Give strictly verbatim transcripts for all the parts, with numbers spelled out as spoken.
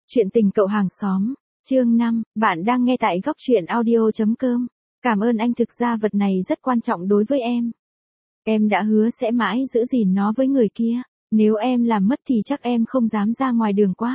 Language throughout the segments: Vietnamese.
Chuyện tình cậu hàng xóm, chương năm, bạn đang nghe tại góc truyện audio chấm com. Cảm ơn anh, thực ra vật này rất quan trọng đối với em. Em đã hứa sẽ mãi giữ gìn nó với người kia, nếu em làm mất thì chắc em không dám ra ngoài đường quá.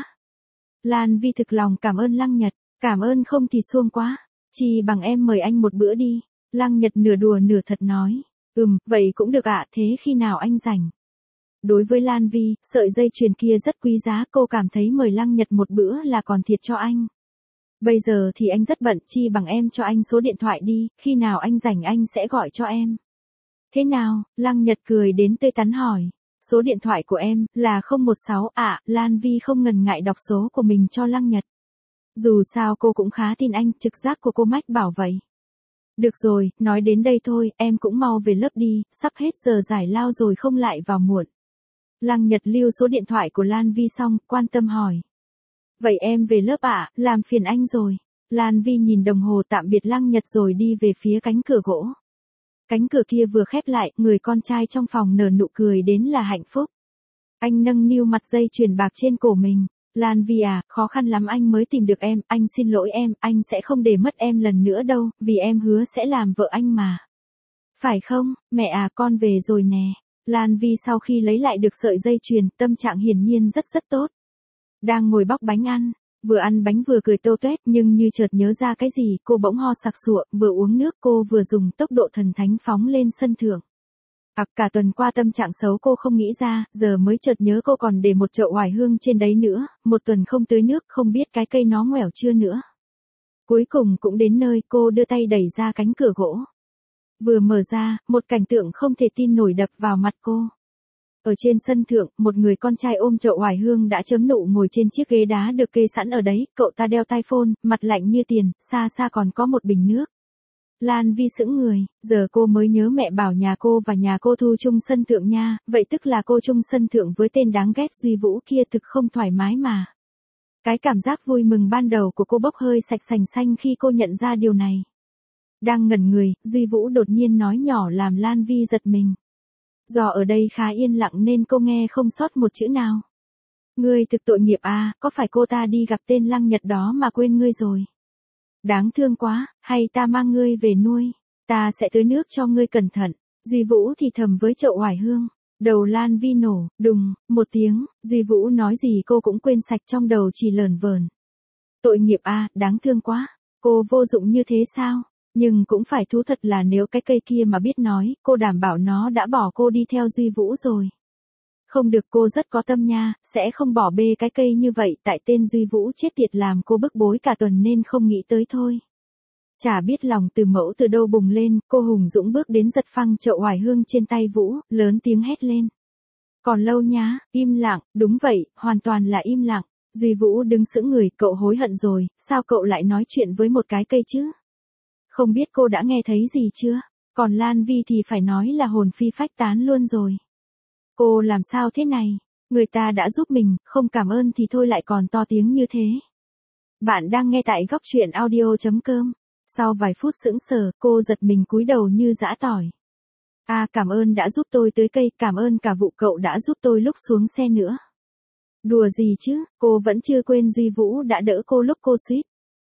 Lan Vi thực lòng cảm ơn Lăng Nhật, cảm ơn không thì xuông quá, chỉ bằng em mời anh một bữa đi. Lăng Nhật nửa đùa nửa thật nói, ừm, vậy cũng được ạ, thế khi nào anh rảnh? Đối với Lan Vi, sợi dây chuyền kia rất quý giá, cô cảm thấy mời Lăng Nhật một bữa là còn thiệt cho anh. Bây giờ thì anh rất bận, chi bằng em cho anh số điện thoại đi, khi nào anh rảnh anh sẽ gọi cho em. Thế nào? Lăng Nhật cười đến tươi tắn hỏi. Số điện thoại của em là không một sáu ạ, à, Lan Vi không ngần ngại đọc số của mình cho Lăng Nhật. Dù sao cô cũng khá tin anh, trực giác của cô mách bảo vậy. Được rồi, nói đến đây thôi, em cũng mau về lớp đi, sắp hết giờ giải lao rồi không lại vào muộn. Lăng Nhật lưu số điện thoại của Lan Vi xong, quan tâm hỏi. Vậy em về lớp ạ, à, làm phiền anh rồi. Lan Vi nhìn đồng hồ tạm biệt Lăng Nhật rồi đi về phía cánh cửa gỗ. Cánh cửa kia vừa khép lại, người con trai trong phòng nở nụ cười đến là hạnh phúc. Anh nâng niu mặt dây chuyền bạc trên cổ mình. Lan Vi à, khó khăn lắm anh mới tìm được em, anh xin lỗi em, anh sẽ không để mất em lần nữa đâu, vì em hứa sẽ làm vợ anh mà. Phải không, mẹ à, con về rồi nè. Lan Vi sau khi lấy lại được sợi dây chuyền, tâm trạng hiển nhiên rất rất tốt. Đang ngồi bóc bánh ăn, vừa ăn bánh vừa cười tô tuét, nhưng như chợt nhớ ra cái gì, cô bỗng ho sặc sụa, vừa uống nước cô vừa dùng tốc độ thần thánh phóng lên sân thượng. À, cả tuần qua tâm trạng xấu cô không nghĩ ra, giờ mới chợt nhớ cô còn để một chậu oải hương trên đấy nữa, một tuần không tưới nước, không biết cái cây nó ngoẻo chưa nữa. Cuối cùng cũng đến nơi, cô đưa tay đẩy ra cánh cửa gỗ. Vừa mở ra, một cảnh tượng không thể tin nổi đập vào mặt cô. Ở trên sân thượng, một người con trai ôm chậu oải hương đã chấm nụ ngồi trên chiếc ghế đá được kê sẵn ở đấy, cậu ta đeo tai phone, mặt lạnh như tiền, xa xa còn có một bình nước. Lan Vi sững người, giờ cô mới nhớ mẹ bảo nhà cô và nhà cô thu chung sân thượng nha, vậy tức là cô chung sân thượng với tên đáng ghét Duy Vũ kia, thực không thoải mái mà. Cái cảm giác vui mừng ban đầu của cô bốc hơi sạch sành xanh khi cô nhận ra điều này. Đang ngẩn người, Duy Vũ đột nhiên nói nhỏ làm Lan Vi giật mình. Do ở đây khá yên lặng nên cô nghe không sót một chữ nào. Ngươi thực tội nghiệp à, có phải cô ta đi gặp tên Lăng Nhật đó mà quên ngươi rồi? Đáng thương quá, hay ta mang ngươi về nuôi, ta sẽ tưới nước cho ngươi cẩn thận. Duy Vũ thì thầm với chậu oải hương. Đầu Lan Vi nổ, đùng, một tiếng, Duy Vũ nói gì cô cũng quên sạch, trong đầu chỉ lờn vờn. Tội nghiệp à, đáng thương quá, cô vô dụng như thế sao? Nhưng cũng phải thú thật là nếu cái cây kia mà biết nói, cô đảm bảo nó đã bỏ cô đi theo Duy Vũ rồi. Không được, cô rất có tâm nha, sẽ không bỏ bê cái cây như vậy, tại tên Duy Vũ chết tiệt làm cô bức bối cả tuần nên không nghĩ tới thôi. Chả biết lòng từ mẫu từ đâu bùng lên, cô hùng dũng bước đến giật phăng chậu oải hương trên tay Vũ, lớn tiếng hét lên. Còn lâu nhá, im lặng, đúng vậy, hoàn toàn là im lặng. Duy Vũ đứng sững người, cậu hối hận rồi, sao cậu lại nói chuyện với một cái cây chứ? Không biết cô đã nghe thấy gì chưa? Còn Lan Vi thì phải nói là hồn phi phách tán luôn rồi. Cô làm sao thế này? Người ta đã giúp mình, không cảm ơn thì thôi lại còn to tiếng như thế. Bạn đang nghe tại góc truyện audio chấm com. Sau vài phút sững sờ, cô giật mình cúi đầu như giã tỏi. À, cảm ơn đã giúp tôi tưới cây, cảm ơn cả vụ cậu đã giúp tôi lúc xuống xe nữa. Đùa gì chứ, cô vẫn chưa quên Duy Vũ đã đỡ cô lúc cô suýt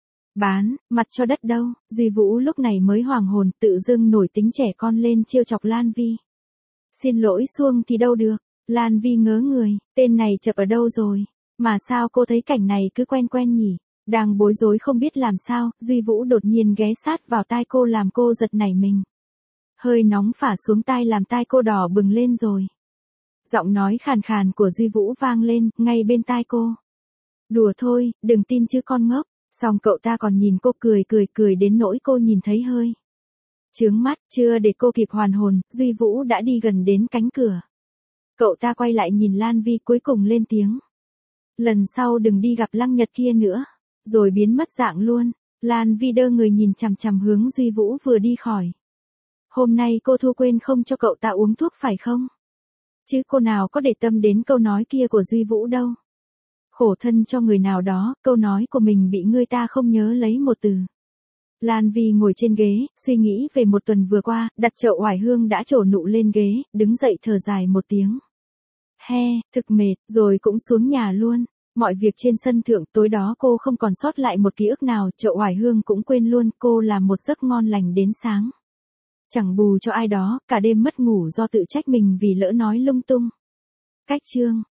bán mặt cho đất đâu. Duy Vũ lúc này mới hoàng hồn, tự dưng nổi tính trẻ con lên trêu chọc Lan Vi. Xin lỗi xuông thì đâu được. Lan Vi ngớ người, tên này chập ở đâu rồi? Mà sao cô thấy cảnh này cứ quen quen nhỉ? Đang bối rối không biết làm sao, Duy Vũ đột nhiên ghé sát vào tai cô làm cô giật nảy mình. Hơi nóng phả xuống tai làm tai cô đỏ bừng lên rồi. Giọng nói khàn khàn của Duy Vũ vang lên, ngay bên tai cô. Đùa thôi, đừng tin chứ con ngốc. Xong cậu ta còn nhìn cô cười cười cười đến nỗi cô nhìn thấy hơi chướng mắt, chưa để cô kịp hoàn hồn, Duy Vũ đã đi gần đến cánh cửa. Cậu ta quay lại nhìn Lan Vi cuối cùng lên tiếng. Lần sau đừng đi gặp Lăng Nhật kia nữa, rồi biến mất dạng luôn. Lan Vi đơ người nhìn chằm chằm hướng Duy Vũ vừa đi khỏi. Hôm nay cô Thu quên không cho cậu ta uống thuốc phải không? Chứ cô nào có để tâm đến câu nói kia của Duy Vũ đâu. Khổ thân cho người nào đó, câu nói của mình bị người ta không nhớ lấy một từ. Lan Vi ngồi trên ghế, suy nghĩ về một tuần vừa qua, đặt chậu oải hương đã trổ nụ lên ghế, đứng dậy thở dài một tiếng. He, thực mệt, rồi cũng xuống nhà luôn. Mọi việc trên sân thượng tối đó cô không còn sót lại một ký ức nào, Triệu Hoài Hương cũng quên luôn, cô làm một giấc ngon lành đến sáng. Chẳng bù cho ai đó, cả đêm mất ngủ do tự trách mình vì lỡ nói lung tung. Cách chương